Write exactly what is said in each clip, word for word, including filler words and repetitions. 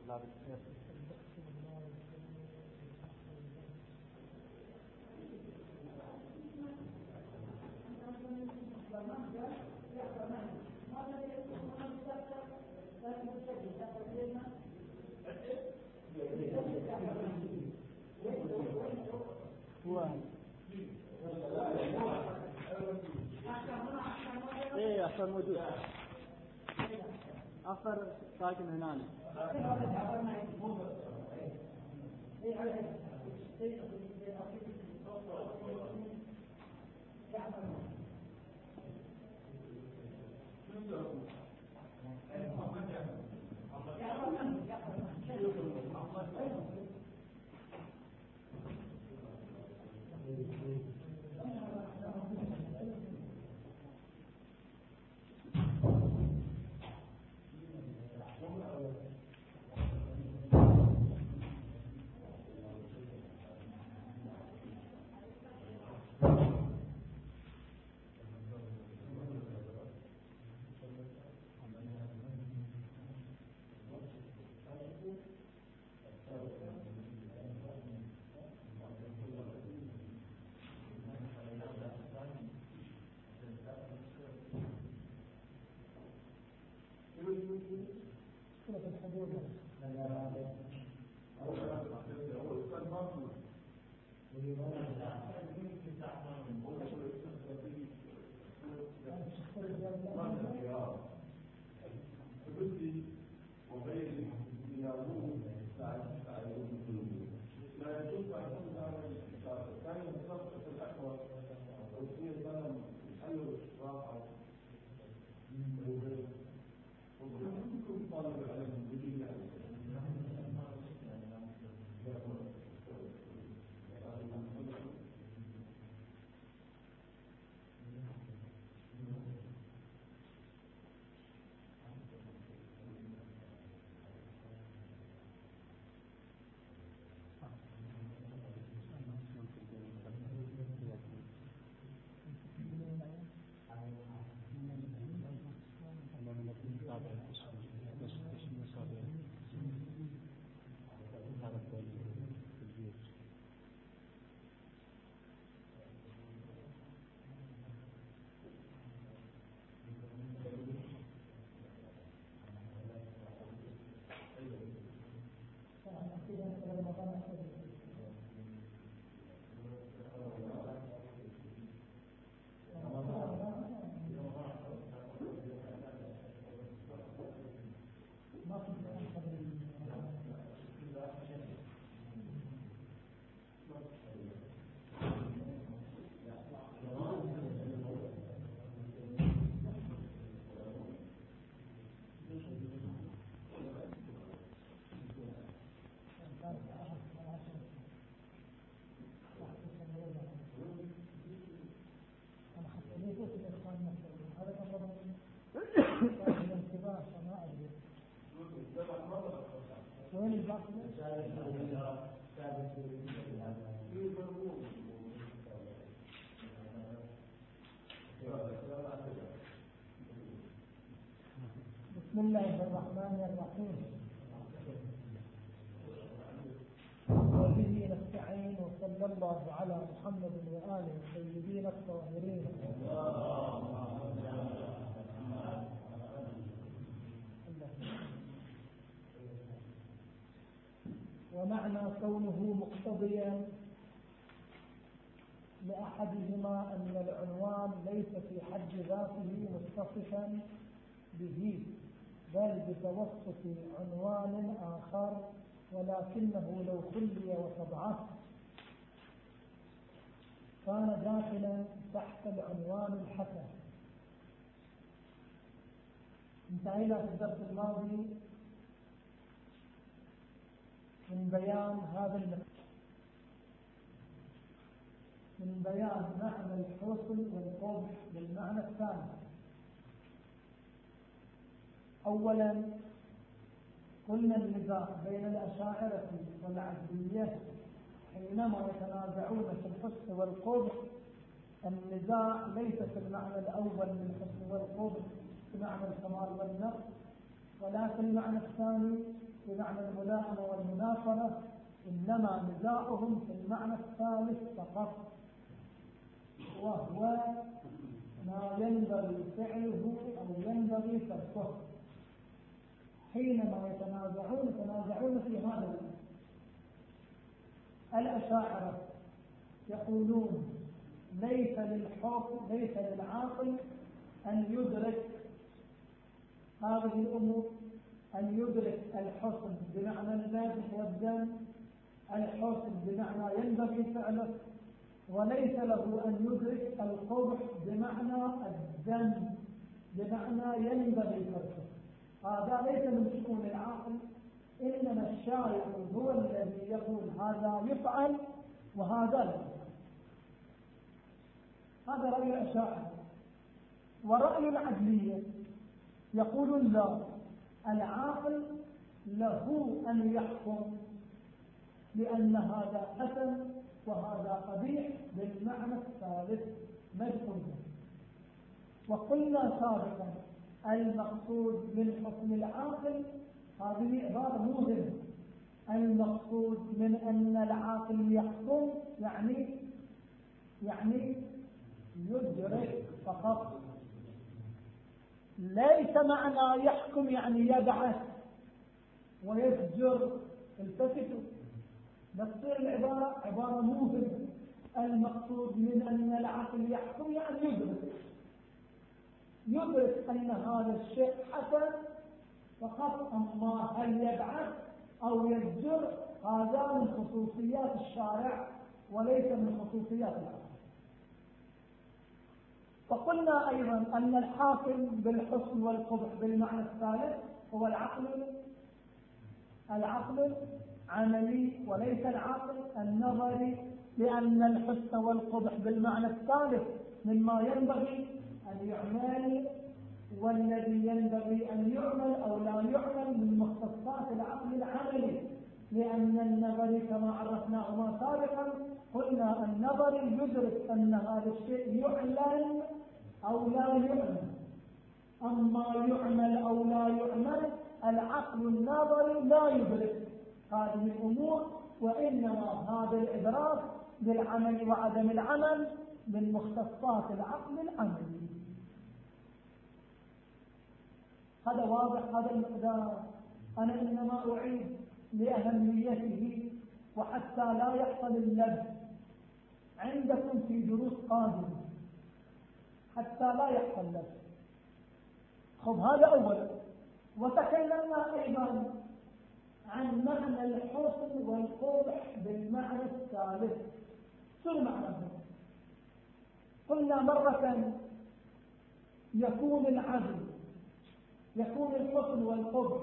ايه اخر موجود اخر ساكن هنا وين الباقي؟ بسم الله الرحمن الرحيم. وبه نستعين وصلى الله على محمد وآله الطيبين الطاهرين. ومعنى كونه مقتضيا لأحدهما أن العنوان ليس في حد ذاته متصفا به بل بتوسط عنوان آخر، ولكنه لو خلي وتضعف كان داخلا تحت العنوان الحسن. انتهينا في الدرس الماضي من بيان هذا المعنى، من بيان معنى الحسن والقبح بالمعنى الثاني. أولا قلنا النزاع بين الأشاعرة والعزلية حينما يتنازعون في الحسن والقبح، النزاع ليس في المعنى الأول من الحسن والقبح بمعنى الكمال والنقص، ولا في المعنى الثاني بمعنى الملائمة والمناصرة، إنما نزاعهم في المعنى الثالث فقط، وهو ما ينبغي فعله أو ينبغي تركه. حينما يتنازعون يتنازعون في هذا. الأشاعرة يقولون ليس للحكم ليس للعاقل أن يدرك هذه الأمور، أن يدرك الحسن بمعنى الذبح والدم، الحسن بمعنى ينبغي فعله، وليس له أن يدرك القبح بمعنى الدم بمعنى ينبغي تركه. هذا ليس من شؤون العاقل، إنما الشارع هو الذي يقول هذا يفعل وهذا لا يفعل. هذا رأي الأشاعرة. ورأي العدلية يقول لا، العاقل له أن يحكم لأن هذا حسن وهذا قبيح بالمعنى الثالث مدخول. وقلنا سابقا المقصود من حكم العاقل، هذه عبارة موهمة، المقصود من أن العاقل يحكم يعني يعني يدرك فقط، ليس معنى يحكم يعني يبعث ويفجر التفتوا. نصير العبارة عبارة موهمة. المقصود من أن العقل يحكم يعني يدرك يدرك أن هذا الشيء حسن فقط، أما هل يبعث أو يفجر هذا من خصوصيات الشارع وليس من خصوصيات العقل. فقلنا أيضا أن الحاكم بالحسن والقبح بالمعنى الثالث هو العقل العقل عملي وليس العقل النظري، لأن الحسن والقبح بالمعنى الثالث مما ينبغي أن يعمل والذي ينبغي أن يعمل أو لا يعمل من مختصات العقل العملي، لأن النظري كما عرفناه سابقا قلنا النظري يدرك أن هذا الشيء يعلن أو لا يعمل، أما يعمل أو لا يعمل العقل النظري لا يدرك هذه الأمور، وإنما هذا الإدراك بالعمل وعدم العمل من مختصات العقل العملي. هذا واضح هذا المقدار. أنا إنما أعيد لأهميته وحتى لا يحصل اللبس عندكم في دروس قادمة، حتى لا يحصل اللبس. خب هذا أولا. وتكلمنا أيضا عن معنى الحسن والقبح بالمعنى الثالث. شو معنى؟ قلنا مرة يكون العدل يكون الحسن والقبح،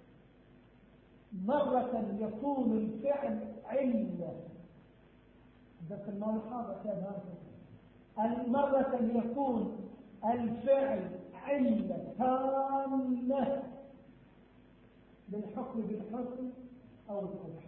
مرة يكون الفعل علة، بس المال الحاضر كذا، مرة يكون الفعل علة تامة بالحكم بالحسن أو القبح،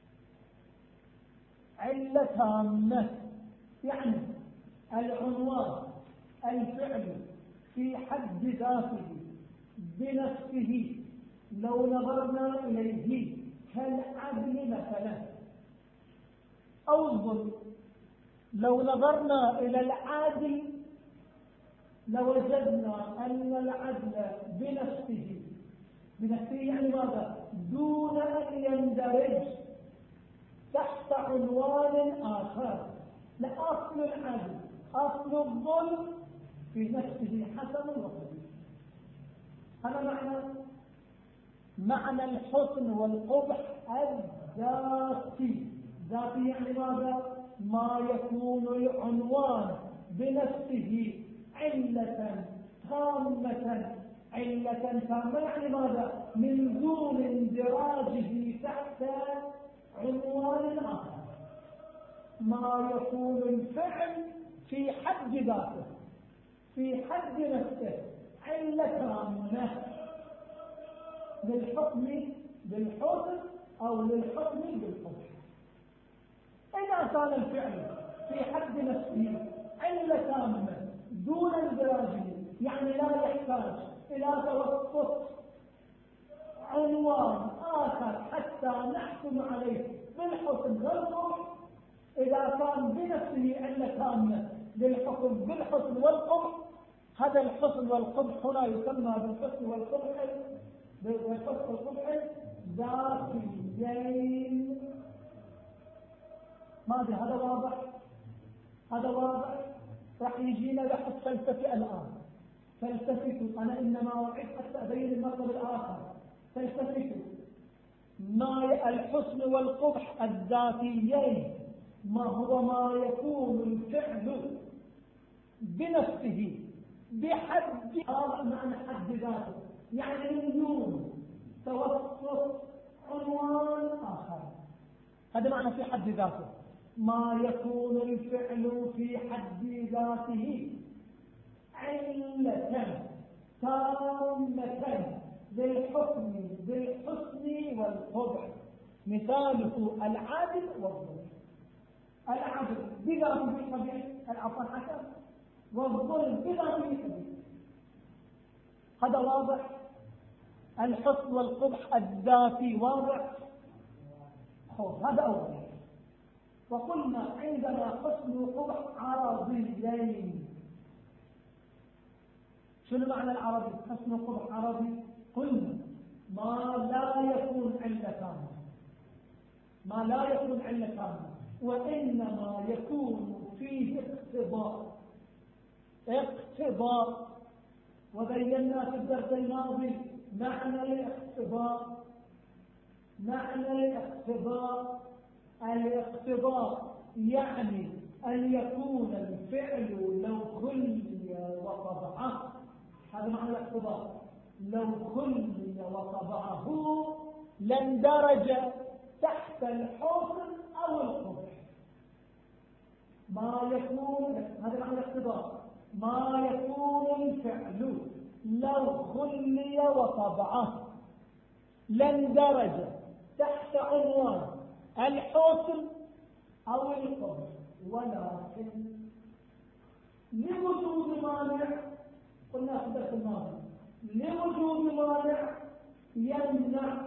علة تامة يعني العنوان الفعل في حد ذاته بنفسه لو نظرنا إليه كالعدل مثلا أو الظلم، لو نظرنا إلى العادل لوجدنا أن العدل بنفسه بنفسه يعني ماذا؟ دون أن يندرج تحت عنوان آخر. لأصل العدل أصل الظلم في نفسه حسن وقبيح. هذا معنى معنى الحسن والقبح الذاتي. ذاتي يعني ماذا؟ ما يكون العنوان بنفسه علة تامة. علة تامة يعني ماذا؟ من دون اندراجه تحت عنوان آخر. ما يكون الفعل في حد ذاته في حد نفسه علة تامة للحكم بالحسن أو للحكم بالقبح. إذا كان الفعل في حد نفسه علة تامة دون اندراجه، يعني لا يحتاج إلى توسط عنوان الآخر حتى نحكم عليه بالحسن والقبح إذا كان بنفسه علة تامة للحكم بالحسن والقبح، هذا الحسن والقبح هنا يسمى بالحسن والقبح بالحسن والقبح ذاتيين. ماذا هذا واضح؟ هذا واضح. راح يجينا بحث فلسفي الآن. فلسفته أنا إنما أعيد حتى أبين المطلب الآخر. فلسفته ما الحسن والقبح الذاتيين ما هو ما يكون الفعل بنفسه بحد هذا معنى حد ذاته، يعني بدون توسط عنوان آخر. هذا معنى في حد ذاته ما يكون الفعل في حد ذاته علة تامة للحكم بالحسن والقبح. مثاله العدل والظلم. العدل بذاته قبيح العفو حسن، والظلم بذاته قبيح. هذا واضح. الحسن والقبح الذاتي واضح. هذا أول. وقلنا عندنا حسن وقبح عرضيين. شنو معنى العربي؟ حسن وقبح عربي. قلنا ما لا يكون علة تامة، ما لا يكون علة تامة، وإنما يكون فيه اقتضاء. اقتضاء وبينا في الدرس الماضي معنى الاقتضاء. معنى الاقتضاء الاقتضاء يعني أن يكون الفعل لو خلي وطبعه. هذا معنى الاقتضاء. لو خلي وطبعه لاندرج تحت الحسن أو القبح. ما يكون هذا معنى الاقتضاء. ما يكون الفعل لو خلي وطبعه لاندرج تحت عنوان الحسن أو القبح، ولكن لوجود مانع. قلنا في الدرس الماضي لوجود مانع يمنع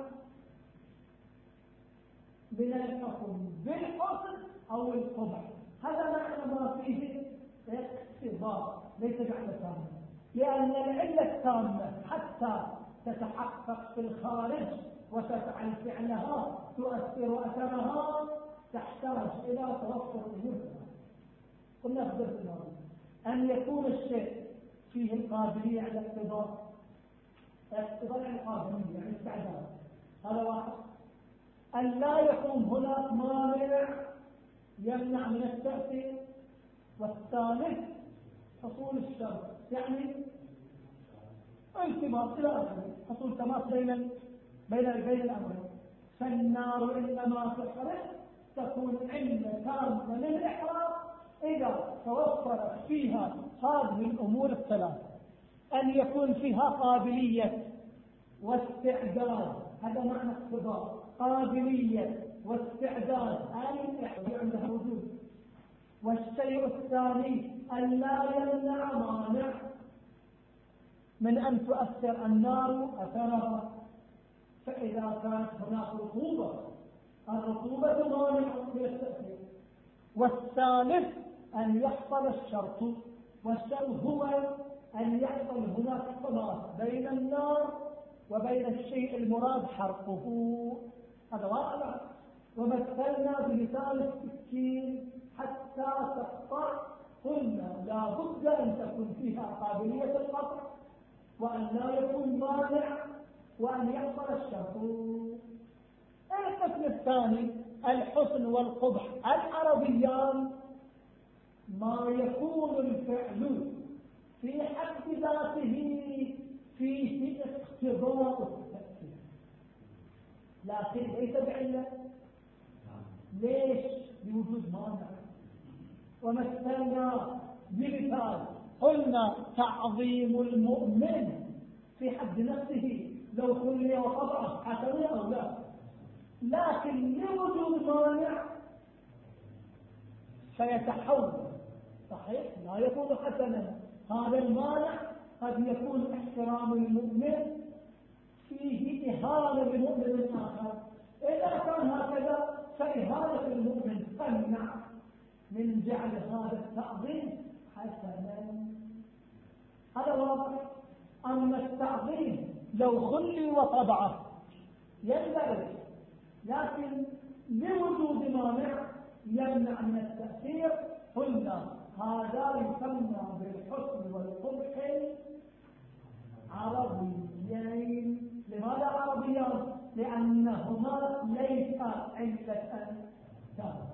من الحكم بالحسن أو القبح. هذا معنى ما فيه اقتضاء ليس بعد تامة، لأن العلة التامة حتى تتحقق في الخارج وتفعل فعلها تؤثر أثرها تحتاج إلى توفر أمور. قلنا في الدرس الماضي أن يكون الشيء فيه القابلية على الاقتضاء. الاقتضاء يعني القابلية يعني استعداد. هذا واحد. أن لا يكون هناك مانع يمنع من التأثير. والثالث حصول الشرط، يعني التماس إلى آخره، حصول تماس بين بين بين الأمرين. فالنار إنما تحرق تكون علة تامة للإحراق إذا توفرت فيها هذه الأمور الثلاثة. أن يكون فيها قابلية واستعداد، هذا معنى اقتضاء. قابلية واستعداد أي عندها وجود. والشيء الثاني أن لا يمنع مانع من أن تؤثر النار أثرها. فإذا كانت هناك رطوبة الرطوبة مانع من التأثير. والثالث أن يحصل الشرط، والشرط هو أن يحصل هناك تماس بين النار وبين الشيء المراد حرقه. هذا واقع. ومثلنا بمثال السكين حتى تقطع. قلنا لا بد أن تكون فيها قابلية القطع، وأن لا يكون مانع، وأن يحصل الشرط. القسم الثاني الحسن والقبح العربيان ما يكون الفعل في حد ذاته فيه اقتضاء التأثير لكن ليس بعلة. ليش؟ لوجود مانع. ومثلنا بمثال قلنا تعظيم المؤمن في حد نفسه لو خلي وقطعه حسن أو لا، لكن لوجود مانع فيتحول. صحيح لا يكون حسنا. هذا المانع قد يكون احترام المؤمن فيه إهانة لمؤمن آخر. إذا كان هكذا فإهانة المؤمن تمنع من جعل هذا التعظيم حسنا. هذا واضح. أما التعظيم لو خلي وطبعه يندرج، لكن لوجود مانع يمنع من التأثير، قلنا هذا يسمى بالحسن والقبح عربيين. لماذا عربيان؟ لأنهما ليس علة كاملة.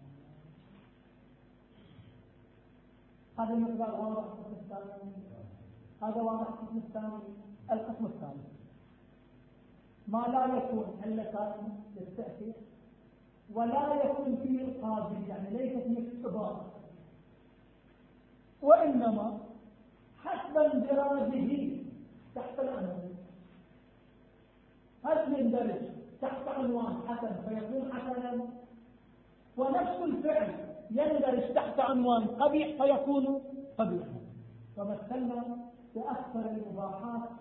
هذا المقدار واضح في القسم الثاني. هذا واضح في القسم الثاني. القسم الثاني ما لا يكون علة للتأثير ولا يكون فيه القابل، يعني ليست مكتبات، وإنما حسب اندراجه تحت العنوان. هل يندرج تحت عنوان حسن فيكون حسنا، ونفس الفعل يندرج تحت عنوان قبيح فيكون قبيحا. ومثلنا بأكثر المباحات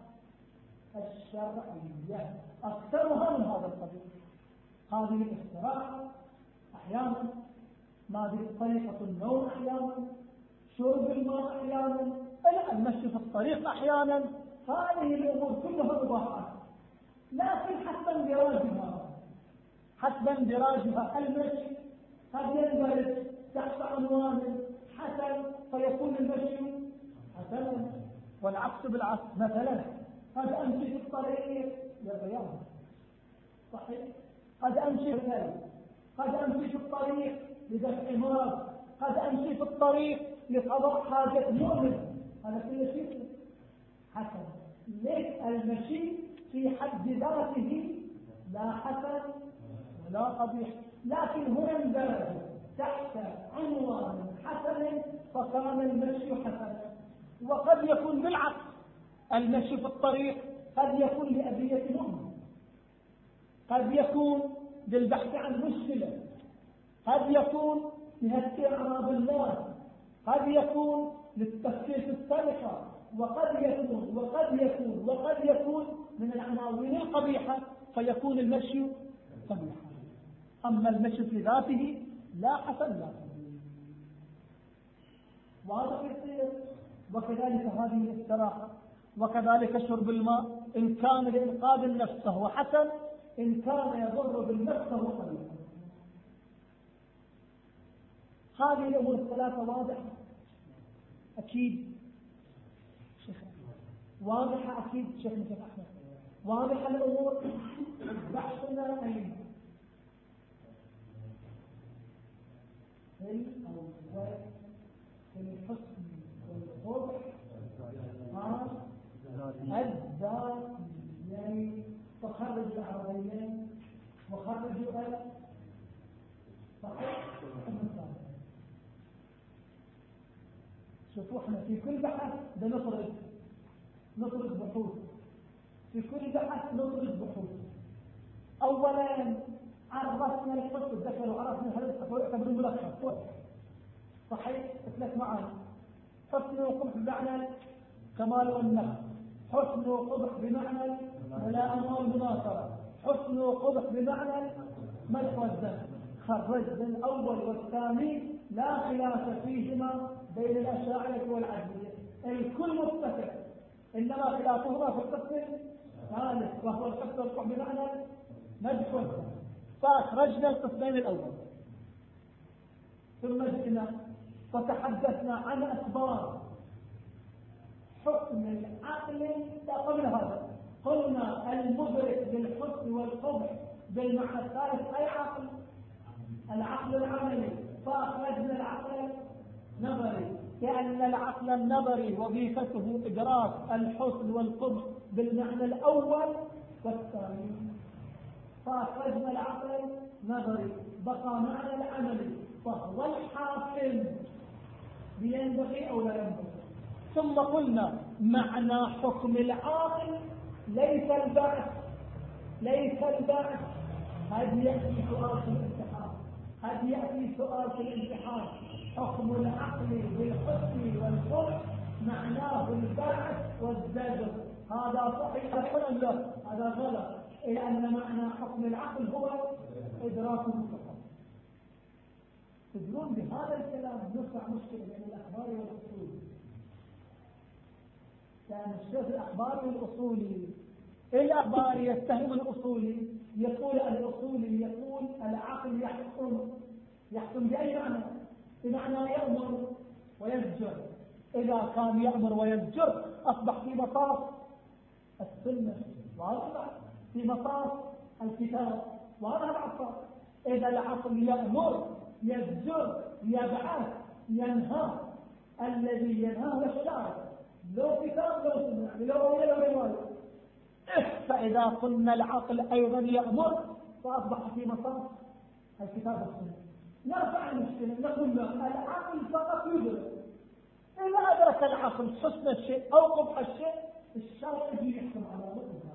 الشرعية أكثرها من هذا القبيل. هذه الاستراحة أحيانا، ما طريقة النوم أحيانا، شرب الماء أحيانا، المشي في الطريق أحيانا، هذه الأمور كلها مباحات. لكن حسب اندراجها حسب اندراجها المشي قد يندرج تحت عنوان حسن فيكون المشي حسنا، والعكس بالعكس. مثلا قد أمشي في الطريق للرياضة، صحيح، قد أمشي في الطريق، قد أمشي في الطريق لدفع مرض، قد أمشي في الطريق لقضاء حاجة مؤمن، هذا كل شيء حسن. ليس المشي في حد ذاته لا حسن ولا قبيح، لكن هو اندرج تحت عنوان حسن فكان المشي حسنا. وقد يكون بالعكس، المشي في الطريق قد يكون لأذية مؤمن، قد يكون للبحث عن مشكلة، قد يكون لهتك أعراض الناس، قد يكون للتفكير في السرقة، وقد يكون وقد يكون وقد يكون من العناوين القبيحة فيكون المشي قبيحا. أما المشي في ذاته لا حسن لا قبيح. واضح يصير. وكذلك هذه الاستراحة، وكذلك شرب الماء، إن كان لإنقاذ النفس فهو حسن، إن كان يضر بالنفس فهو قبيح. هذه الأمور الثلاثة واضحة أكيد شيخ، واضحة أكيد شيخ مثل أحمد، واضحة الأمور. بحثنا أين في الأول في الحسن والقبح الذاتيين، فخرج العربيين وخرجوا ال صحيح. شوفوا احنا في كل بحث بنخرج نخرج بحوث، في كل بحث نخرج بحوث. اولا عرفنا الحسن، الذكر وعرفنا هذا يعتبر ملخص صحيح. ثلاث معاني: حسن وقبح بمعنى كمال والنقص، حسن وقبح بمعنى ملائمة والمناصرة، حسن وقبح بمعنى مدح والذم. خرجنا الأول والثاني لا خلاف فيهما بين الأشاعرة والعدلية، الكل متفق، إنما خلافهما في القسم الثالث وهو الحسن والقبح بمعنى مدح والذم. فأخرجنا القسمين الأول، ثم جئنا وتحدثنا عن أسباب حكم العقل. قبل هذا قلنا المدرك للحسن والقبح بالمعنى الثالث أي عقل؟ العقل العملي. فأخرجنا العقل النظري، لأن العقل النظري وظيفته إدراك الحسن والقبح بالمعنى الأول والثاني. فأخرجنا العقل النظري، بقى معنى العملي فهو الحاكم، بينبغي أو لا ينبغي. ثم قلنا معنى حكم العاقل ليس البعث، ليس البعث. هذه يأتي سؤال في الامتحان، هذه يأتي سؤال في الامتحان. حكم العقل بالحسن والقبح معناه البعث والزجر، هذا صحيح أم لا؟ هذا غلط، لأن معنى حكم العقل هو إدراك المتصور. تدرون بهذا الكلام نرفع مشكلة بين الأخبار والأصول، لأن الشيخ الأخبار والأصولي الأخبار يتهم الأصولي، يقول الأصولي يقول العقل يحكم يحكم بأي معنى؟ بمعنى يأمر ويزجر. إذا كان يأمر ويزجر أصبح في مطاف السنة، وأصبح في مطاف الكتاب، وهذا العصر. إذا العقل يأمر يزجر يبعث ينهى، الذي ينهى هو الشارع، لو كتاب لو سنة، لو رؤية لو رواية. فإذا قلنا العقل أيضا يأمر فأصبح في مطاف الكتاب والسنة. نرفع المشكلة، نقول له العقل فقط يدرك. إذا أدرك العقل حسن الشيء أو قبح الشيء الشارع يجي يحكم على ذلك.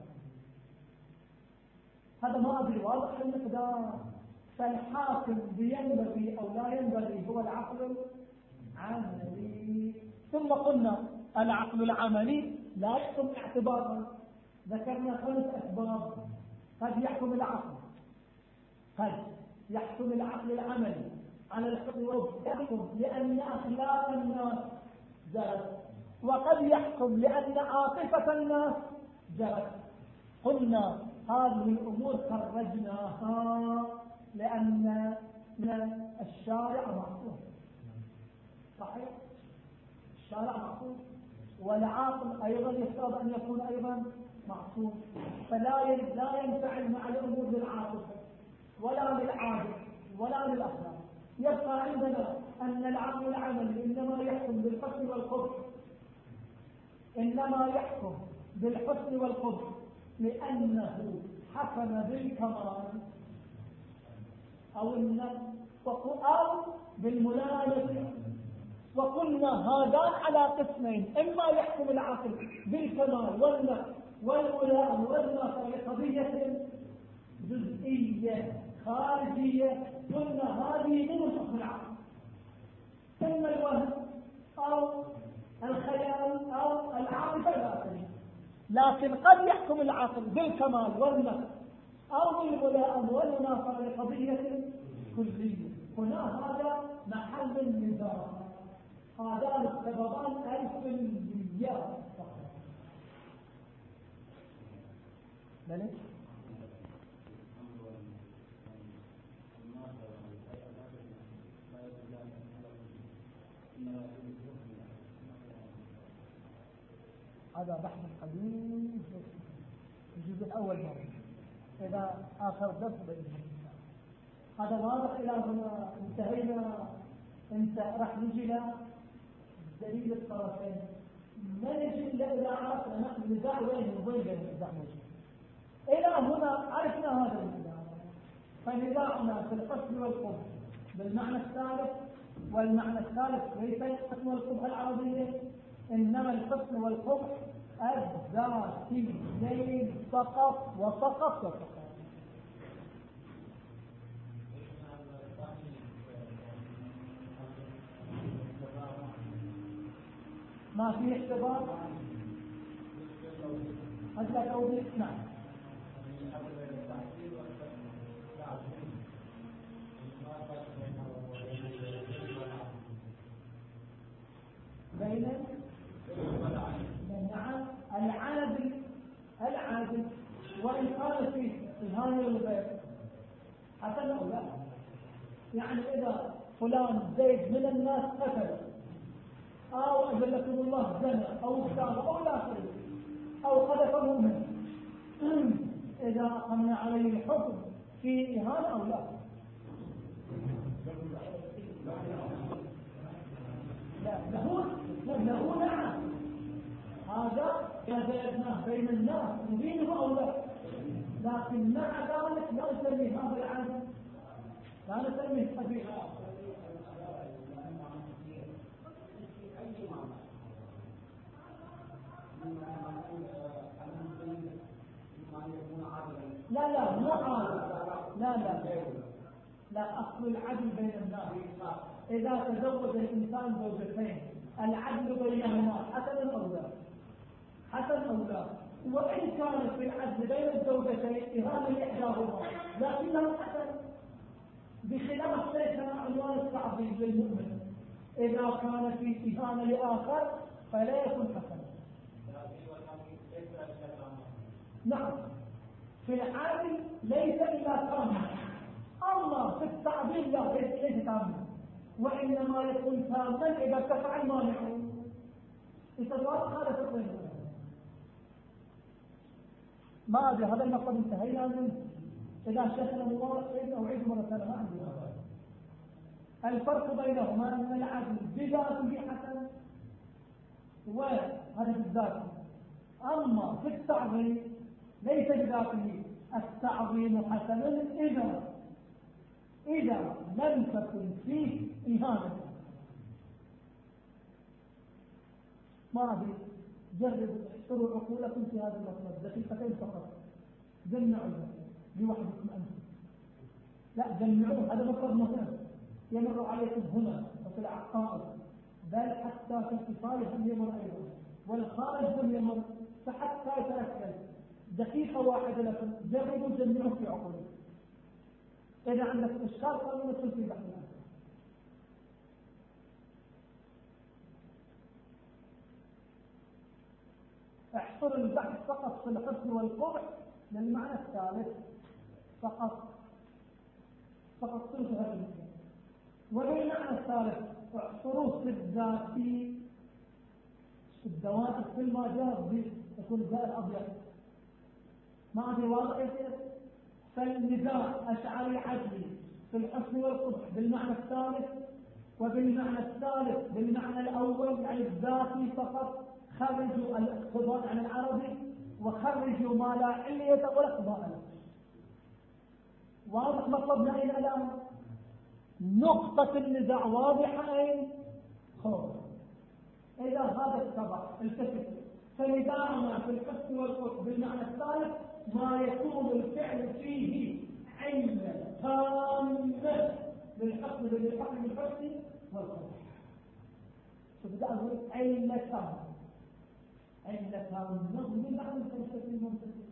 هذا ما أدري واضح المقدار. فالحاكم بينبغي أو لا ينبغي هو العقل العملي. ثم قلنا العقل العملي لا يحكم اعتبارا. ذكرنا خمس أسباب قد يحكم العقل. قد يحكم العقل العملي على الحكم يحكم لأن أخلاق الناس جرت، وقد يحكم لأن عاطفة الناس جرت. قلنا هذه الأمور خرجناها لأن الشارع معصوم. صحيح؟ الشارع معصوم، والعاقل أيضا يفترض أن يكون أيضا معصوم، فلا لا ينفعل مع الأمور للعاطفة ولا للعادة ولا للأخلاق. يبقى عندنا أن العقل العملي إنما يحكم بالحسن والقبح، إنما يحكم بالحسن والقبح لأنه حكم بالكمال أو النقص أو بالملامسة. وقلنا هذان على قسمين، إما يحكم العقل بالكمال والنقص والملامسة والنقص لقضية جزئية خارجية، قلنا هذه من حكم العقل، إما الوهم أو الخيال أو العاطفة الآخرة. لكن قد يحكم العقل بالكمال والنقص أو بالملائمة والمناصرة لقضية كلية. هنا هذا محل النزاع. هذان السببان الكليات فقط. بلى هذا بحث قديم في الجزء الأول مرة، إذا آخر درس بإذن الله. هذا واضح. إلى هنا انتهينا. انت راح نجي إلى دليل الطرفين، ما نجي إلا إذا عرفنا نحن النزاع وين وين بين النزاع موجود. إلى هنا عرفنا هذا النزاع، فنزاعنا في الحسن والقبح بالمعنى الثالث، والمعنى الثالث ليس الحسن والقبح العربية، إنما الحسن والقبح الذاتيين فقط وفقط وفقط. ما في اختبار هذا توضيح. نعم. بين نعم العادل العادل وإن قال فيه الهاني والغير حسن أو لا. يعني إذا فلان زيد من الناس قتل أو أجلكم الله زنى أو اختار أو لا شيء أو قذفه منه، إذا قمنا عليه الحكم في إهانة أو لا؟ لا له له نعم. هذا جازلناه بين الناس نبينه أو لا، لكن مع ذلك لا نسميه هذا العادل، لا نسميه قبيح. لا لا مو عادل. لا لا لا أصل العدل بين الناس. إذا تزوج الإنسان زوجتين العدل بينهما حسن أو لا؟ حسن أو لا؟ وإن كان في العدل بين الزوجتين إهانة لإحداهما لكنه حسن، بخلاف ليس عنوان التعظيم للمؤمن. إذا كان في إهانة لآخر فلا يكون حسنا. نعم، في العدل ليس إلا تاما، أما في التعظيم لا ليس تاما، وإنما يكون تاما إذا ارتفع المانع. يتطابق هذا تقويم. ما أدري هذا المقصد انتهينا منه. إذا شيخنا مبارك سيدنا أعيد مرة ثانية ما عندي. الفرق بينهما أن العدل بذاته حسن وهذا بالذات، أما في التعظيم ليس بذاته. التعظيم حسن إذا إذا لم تكن فيه إهانة. ما أدري، جربوا احصروا عقولكم في هذا المطلب دقيقتين فقط، جمعوا لوحدكم أنتم، لا جمعوه، هذا مطلب مهم يمر عليكم هنا وفي العقائد، بل حتى في اتصالهم يمر أيضا، والخارج هم يمر، فحتى يتأكد دقيقة واحدة لكم جربوا جمعوه في عقولكم. إذا عندك إشكال قالوا ندخل في بحث. احصر البحث فقط في الحسن والقبح للمعنى الثالث فقط، فقط صرف هذا المعنى. وبالمعنى الثالث احصروه في الذاتي، الدوائر كل ما جاء يكون الداء الأبيض. ما أدري واضح يصير. فالنزاع أشعري عدلي في الحسن والقبح بالمعنى الثالث، وبالمعنى الثالث بالمعنى الأول يعني الذاتي فقط. خرجوا الاقتضاء عن العربي وخرجوا ما لا علية ولا اقتضاء له. واضح مطلبنا أين الآن؟ نقطة النزاع واضحة أين؟ خوف. إذا هذا اتضح التفت، فنزاعنا في الحسن والقبح بالمعنى الثالث ما يكون الفعل فيه علة تامة للحسن بالحسن والقبح. فبدأ أقول علة تامة، علة تامة بالمعنى الفلسفي المنطقي.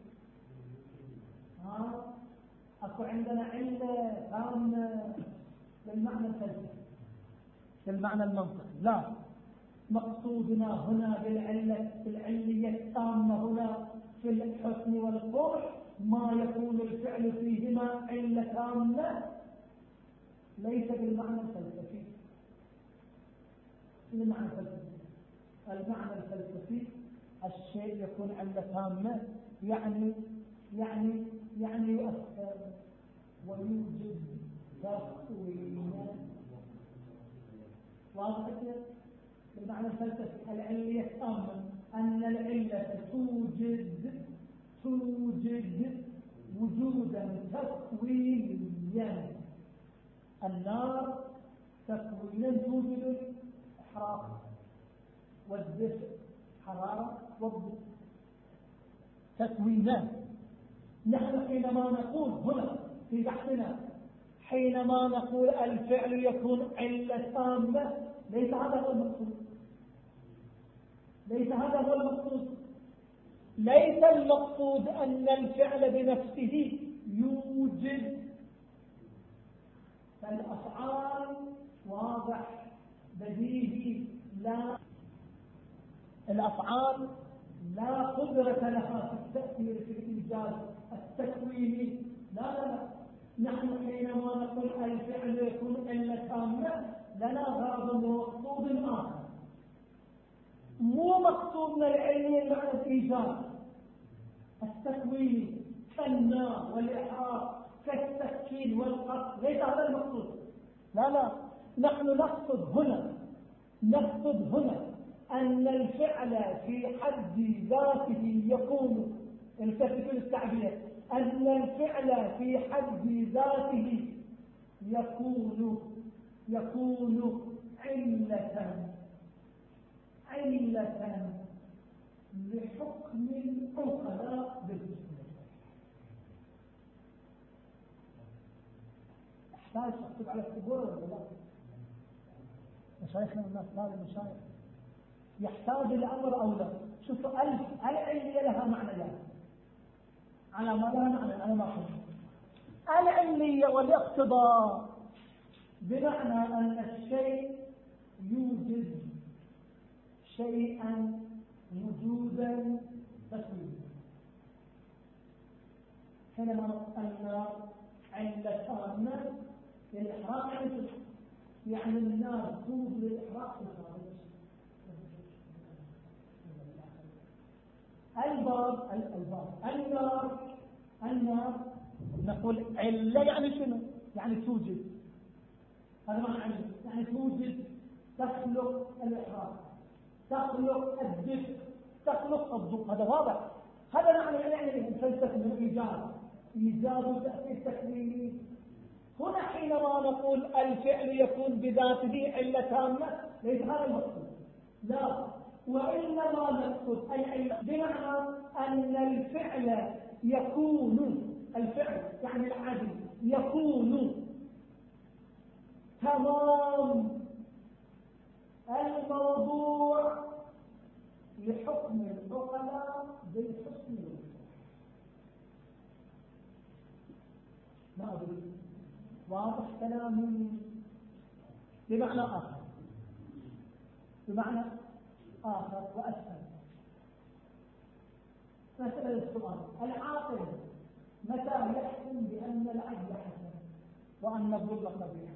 ها أكو عندنا علة تامة بالمعنى الفلسفي بالمعنى المنطقي، لا، مقصودنا هنا بالعلة العلية التامة هنا في الحسن والقبح ما يكون الفعل فيهما علة تامة، ليس بالمعنى الفلسفي. المعنى الفلسفي المعنى الفلسفي الشيء يكون علة تامة، يعني يعني يعني يؤثر ويوجد تكوينا. واضح كده؟ بالمعنى الفلسفي العلية التامة أن العلة توجد توجد وجودا تكوينيا. النار تكوينا توجد إحراق، والدفء حرارة والضوء تكوينا. نحن حينما نقول هنا في بحثنا حينما نقول الفعل يكون علة تامة ليس هذا هو المقصود، ليس هذا هو المقصود. ليس المقصود أن الفعل بنفسه يوجد، فالأفعال واضح بديهي، لا الأفعال لا قدرة لها في التأثير في الإيجاد التكويني، لا لا لا. نحن حينما نقول الفعل يكون علة تامة لنا غرض ومقصود آخر، مو مقصودنا العلمي معنى الإيجاد التكويني كالنار والإحراق كالتسكين والقتل، ليس هذا المقصود. لا لا، نحن نقصد هنا نقصد هنا أن الفعل في حد ذاته يكون، التفت للتعبير، أن الفعل في حد ذاته يكون يكون علة علة لحكم العقلاء بالجسم. احتاج اكتب على السبورة ولا لا؟ مشايخنا الناس لا المشايخ يحتاج الأمر أو لا. شوفوا ألف العلية لها معنيان على ما لها معنى. أنا ما أقول العلية والاقتضاء بمعنى أن الشيء يوجد شيئا وجودا تقليديا. حينما نقول علتان للإحراق يعني النار توجد للإحراق في الخارج. الباب الباب النار النار نقول علة يعني شنو؟ يعني توجد. هذا معنى علة يعني توجد، تخلق الإحراق، تخلق الدفء، تخلق الضوء. هذا واضح. هذا معنى يعني الفلسفة من إيجاد إيجاد وتأثير تكويني. هنا حينما نقول الفعل يكون بذاته علة تامة ليس هذا المقصود، لا، وإنما نقصد العلة بمعنى أن الفعل يكون الفعل يعني العدل يكون تمام الموضوع لحكم العقلاء بالحسن والصلاح. ما أدري واضح كلامي؟ بمعنى آخر بمعنى آخر وأسهل. مسألة السؤال: العاقل متى يحكم بأن العدل حسن وأن الظلم قبيح؟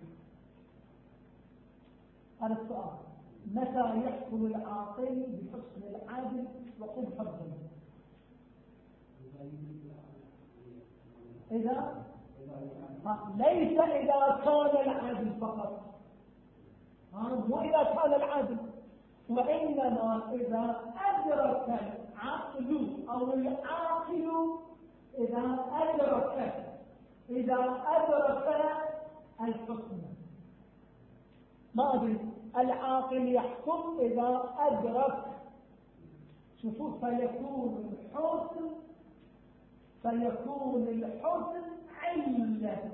هذا السؤال. متى يحكم العاقل بحسن العدل وقبح الظلم؟ إذا ليس إذا كان العدل فقط، مو إذا كان العدل، وإنما إذا أدرك العقل أو العاقل إذا أدرك إذا أدرك الحكم. ما أدري العاقل يحكم إذا أدرك. شوفوا فيكون الحسن فيكون الحسن علة.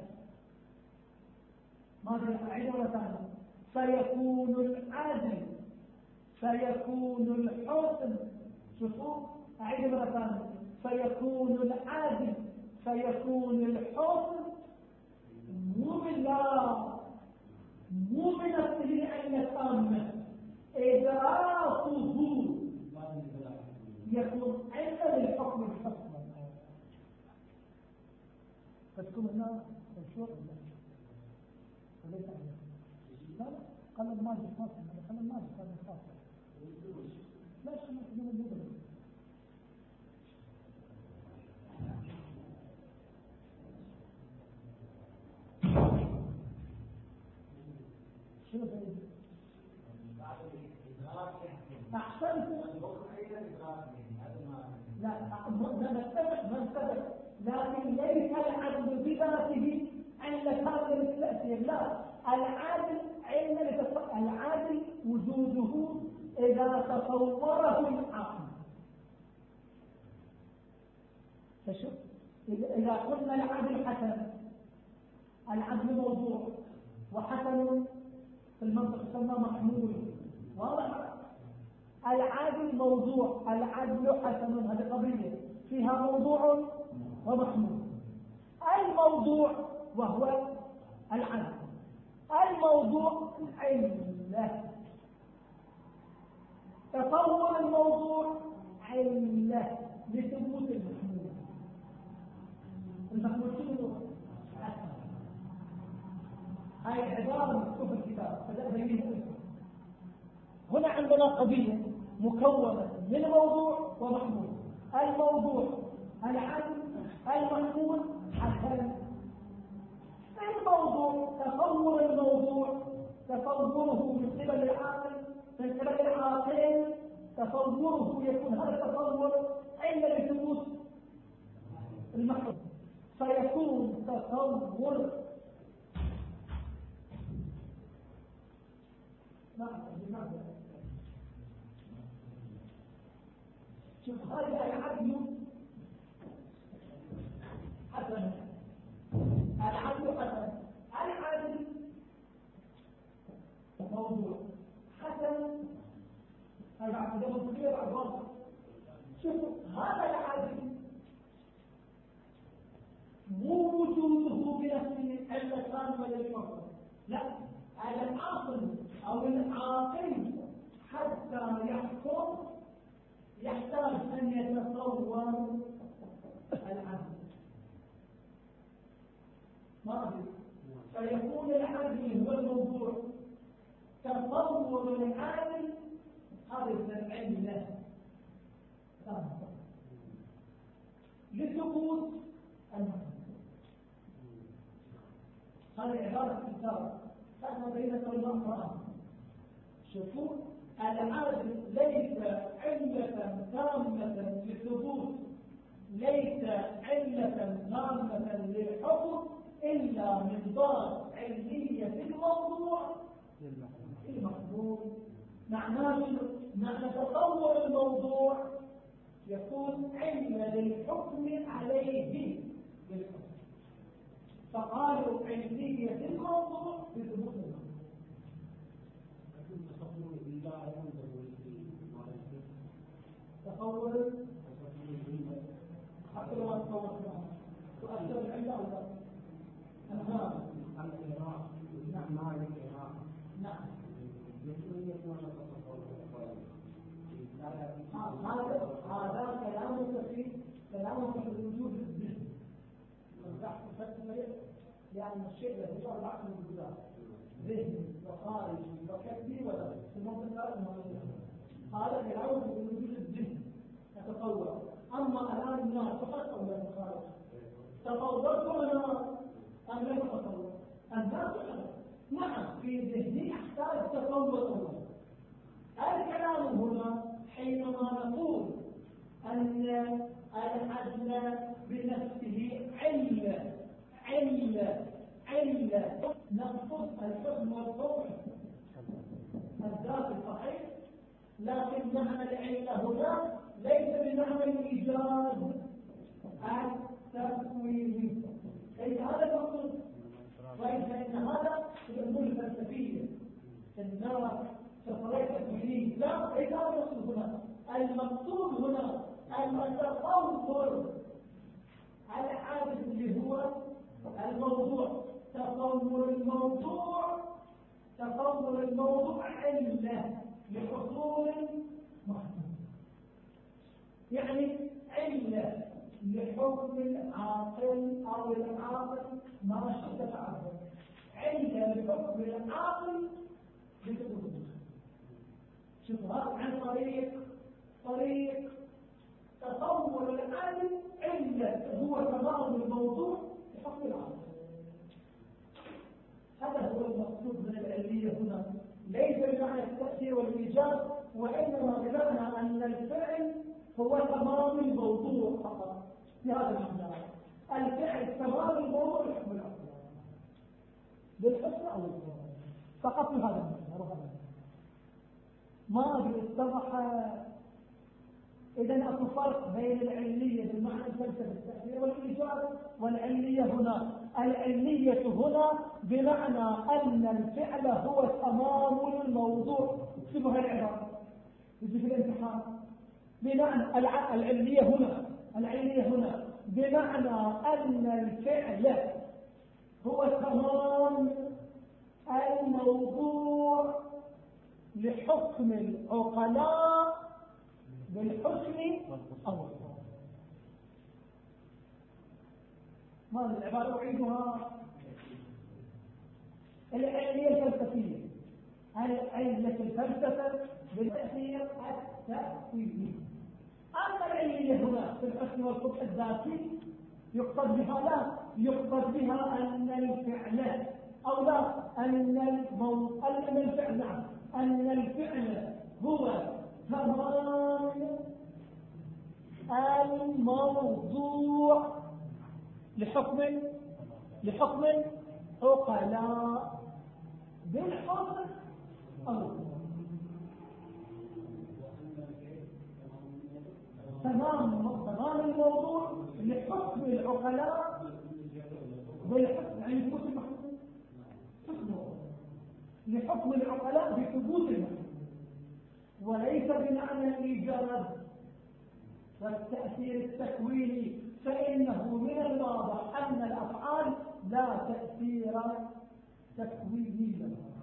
ما أدري أعيد مرة ثانية. فيكون العدل فيكون الحسن. شوفوا أعيد مرة ثانية. فيكون العدل فيكون الحسن مو بالله مو بنفسه علة تامة، إدراكه يكون علة للحكم الحسن. فتكون هنا الشوق وليس علة. لا لا قال الماجد فاصل. هذا قال الماجد هذا فاصل. لا شيء من المدرس. شو بعيد؟ أحسنت. لا ما نتفق ما نتفق، لكن ليس العدل بذاته علة هذا التأثير. لا، العدل علة العدل وجوده إذا تصوره العقل. فشوف إذا قلنا العدل حسن، العدل موضوع وحسن في المنطق يسمى محمول. واضح؟ العدل موضوع، العدل حسن، هذه قضية فيها موضوع ومحمول. الموضوع وهو العدل، الموضوع علة، تصور الموضوع علة لثبوت المحمول. المحمول شنو؟ هاي عبارة مكتوبة في الكتاب فبين. هنا عندنا قضية مكونة من موضوع ومحمول. الموضوع العدل، المحمول حسن. الموضوع تصور الموضوع تصوره من قبل العاقل من قبل العاقل تصوره يكون هذا التصور علة لثبوت المحمول. فيكون تصور شوف هذا العدل حسن. العدل حسن. العدل موضوع حسن. هذا عقد كبير بعد واضح. شوفوا هذا العدل مو وجوده بنفسه علة كاملة للحكم، لا، العاقل أو العاقل حتى يحكم يحتاج أن يتصور العدل. ما أدري فيكون العدل هو الموضوع. تصور العدل هذا العلة لثبوت المحكم. هذه عبارة كتاب كان بينة المقرأة. شوفوا العادل ليس علة تامة للثبوت، ليس علة تامة للحكم إلا من باب علمية الموضوع المحمول. معناه معنى تطور الموضوع يكون علة للحكم عليه بالحكم. فقالوا علمية الموضوع بثبوت الموضوع. تصور حتى لو تصور تؤثر العلة أو لا؟ نعم نعم نعم هذا هذا كلامك في كلامك في وجود الذهن والبحث الفلسفي، لأن الشيء الذي هو العقل الجدار ذهني وخارجي وكبي ولا الممكن هذا كلامك في وجود الذهن يتطور. أما الآن الناس فقط أو لا الخارج تطورت أنا أم لم أتطور؟ الناس نعم في ذهني يحتاج تطور. الكلام هنا حينما نقول أن العدل بنفسه علة علة علة نقصد الحكم والحكم الذات الصحيح، لكن معنى العلة هنا ليس بمعنى الإيجاد التكويني، ليس هذا المقصود. وإن كان هذا الأمور الفلسفية الناس سفرية تكوينية، لا، ليس هذا المقصود هنا. المقصود هنا أن تصور الحادث اللي هو الموضوع، تصور الموضوع تصور الموضوع علة لحصول محدود، يعني علة لحكم العاقل أو العاقل ما شئت تعبد، علة لحكم العاقل بثبوت. شوف هذا عن طريق طريق تصور العالم علة هو تمام الموضوع لحكم العاقل. هذا هو المقصود من العلمية هنا، ليس بمعنى التأثير والإيجاد، وإنما بمعنى أن الفعل هو تمام الموضوع فقط. في هذا المعنى الفعل تمام الموضوع لحكم العاقل بالحسن أو الضرر فقط في هذا المعنى. ما أدري اتضح. إذن أكو فرق بين العلمية بالمعنى الفلسفي التأثير والإيجاد والعلمية هنا. العلمية هنا بمعنى أن الفعل هو تمام الموضوع. اكتبوا هالعبارة يجي في الامتحان. بمعنى العلمية هنا العلمية هنا بمعنى أن الفعل هو تمام الموضوع لحكم العقلاء بالحسن أو الضرر. ما العبارة أعيدها. العلمية الفلسفية علة الفلسفة بالتأثير التأثيري. أما العلمية هنا في الحسن والقبح الذاتي يقصد بها لا يقصد بها أن الفعل أو لا أن المو... أن الفعل نعم أن الفعل هو تمام الموضوع لحكم لحكم عقلاء بالحسن أو تمام تمام الموضوع لحكم العقلاء بالحكم يعني ثبوت المحكوم لحكم العقلاء بثبوت المحكوم. وليس بمعنى الإيجاد والتأثير التكويني، فإنه من الواضح أن الأفعال لا تأثير تكويني لها.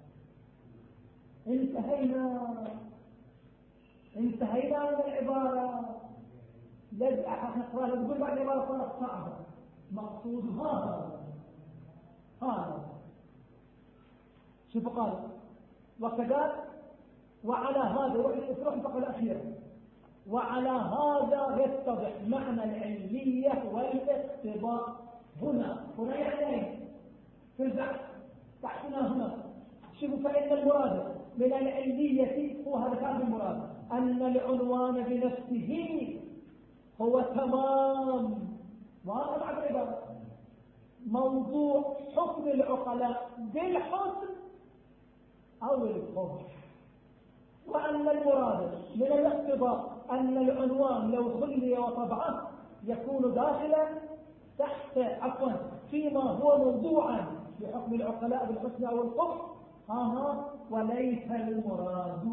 انتهينا انتهينا من العبارة. لازم نقرأ نقول بعد عبارة صعبة. مقصود هذا هذا شوف قال وكذا وعلى هذا روح الفقرة الأخيرة. وعلى هذا يتضح معنى العلمية والاقتضاء هنا. هنا يعني في البحث تحتنا هنا. شوفوا فإن المراد من العلمية هو هذا كان المراد أن العنوان بنفسه هو تمام وهذا العبارة موضوع حكم العقلاء بالحسن أو القبح، وأن المراد من الاقتضاء أن العنوان لو خلي وطبعه يكون داخلا تحت عفوا فيما هو موضوعا بحكم العقلاء بالحسن أو القبح. ها وليس المراد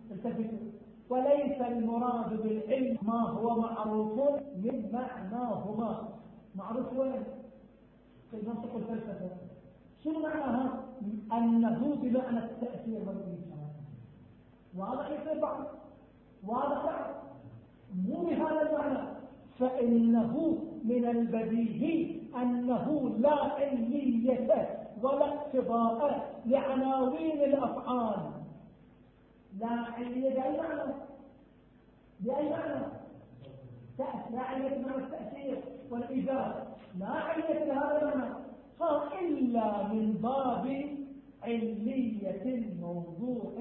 وليس المراد بالعلم ما هو معروف من معناهما. معروف وين في منطق الفلسفة؟ شنو معناها؟ أنه بمعنى التأثير والإيجاد. واضح يصير بعض واضح بعض مو بهذا المعنى. فإنه من البديهي أنه لا علمية ولا اقتضاء لعناوين الأفعال. لا علمية بأي معنى؟ بأي معنى؟ لا علمية معنى التأثير والإيجاد، لا علمية لهذا المعنى. إلا من باب علمية الموضوع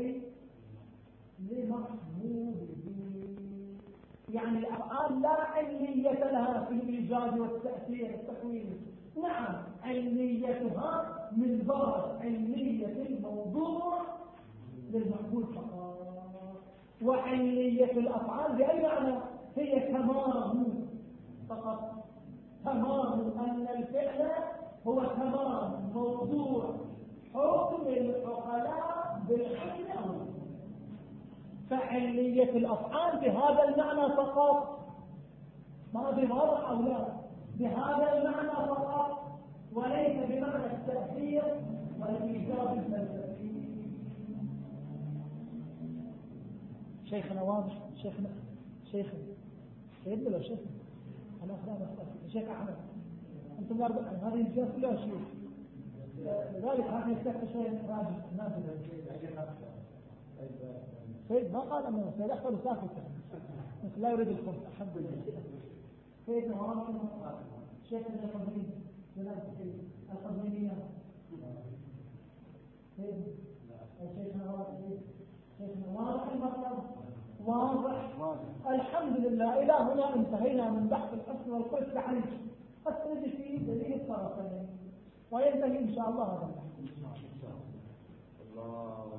لمحموده. يعني الأفعال لا علمية لها في الإيجاد والتأثير التكويني. نعم علميتها من باب علمية الموضوع للمحمول فقط. وعلمية الأفعال بأي معنى؟ هي تمام فقط، تمام أن الفعل هو تمام موضوع حكم العقلاء بالحسن. فعلية الأفعال بهذا المعنى فقط، ما بواضح أو لا، بهذا المعنى فقط وليس بمعنى التأثير والإيجاب الفلسفي. شيخنا واضح؟ شيخنا شيخنا سيدنا لو شيخنا أنا أخرى شيخ أحمد أنتم لا ربط هذه الجهة كلها شيء. لذلك هذه السكة شيء راجع نازل سيد ما قال أنه سيدخل ساكتا مثل لا يريد الخبز. الحمد لله. سيدنا ورحمة شيخنا القضية القضية سيد شيخنا واضح شيخنا واضح المطلب واضح. الحمد لله. إلى هنا انتهينا من بحث الحسن والقبح عن السند في دليل الطرفين، وينتهي إن شاء الله هذا البحث. الله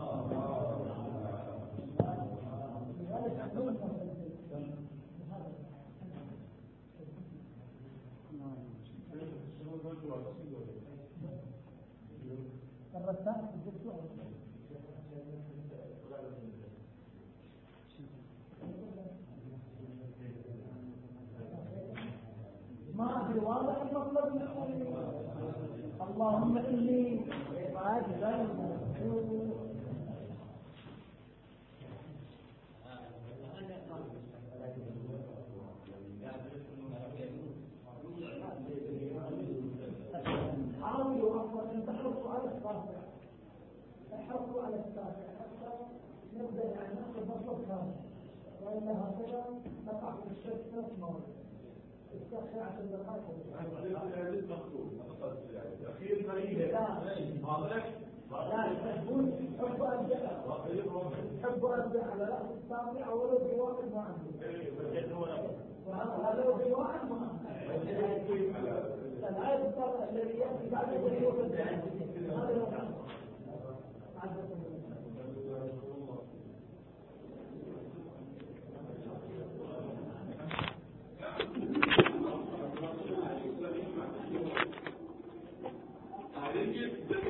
الرسالة ما أدري واضح المطلب. اللهم إني عاجز حاولوا أفضل أن تحرصوا على الصافع، تحرصوا على الصافع حتى نبدأ عن نفس المطلب كامل، وإلا هكذا نقع في الشرك ثلاث مرات. استخدم عشان دقائق الأخير فريدة لا يحبون حب أرجع حب أرجع على رأس الصافع ولو بواحد ما عنده وهذا لو بواحد ما عنده. الآية الطارئة الذي يأتي بعد ذلك وفدع هذا لو عنده I didn't get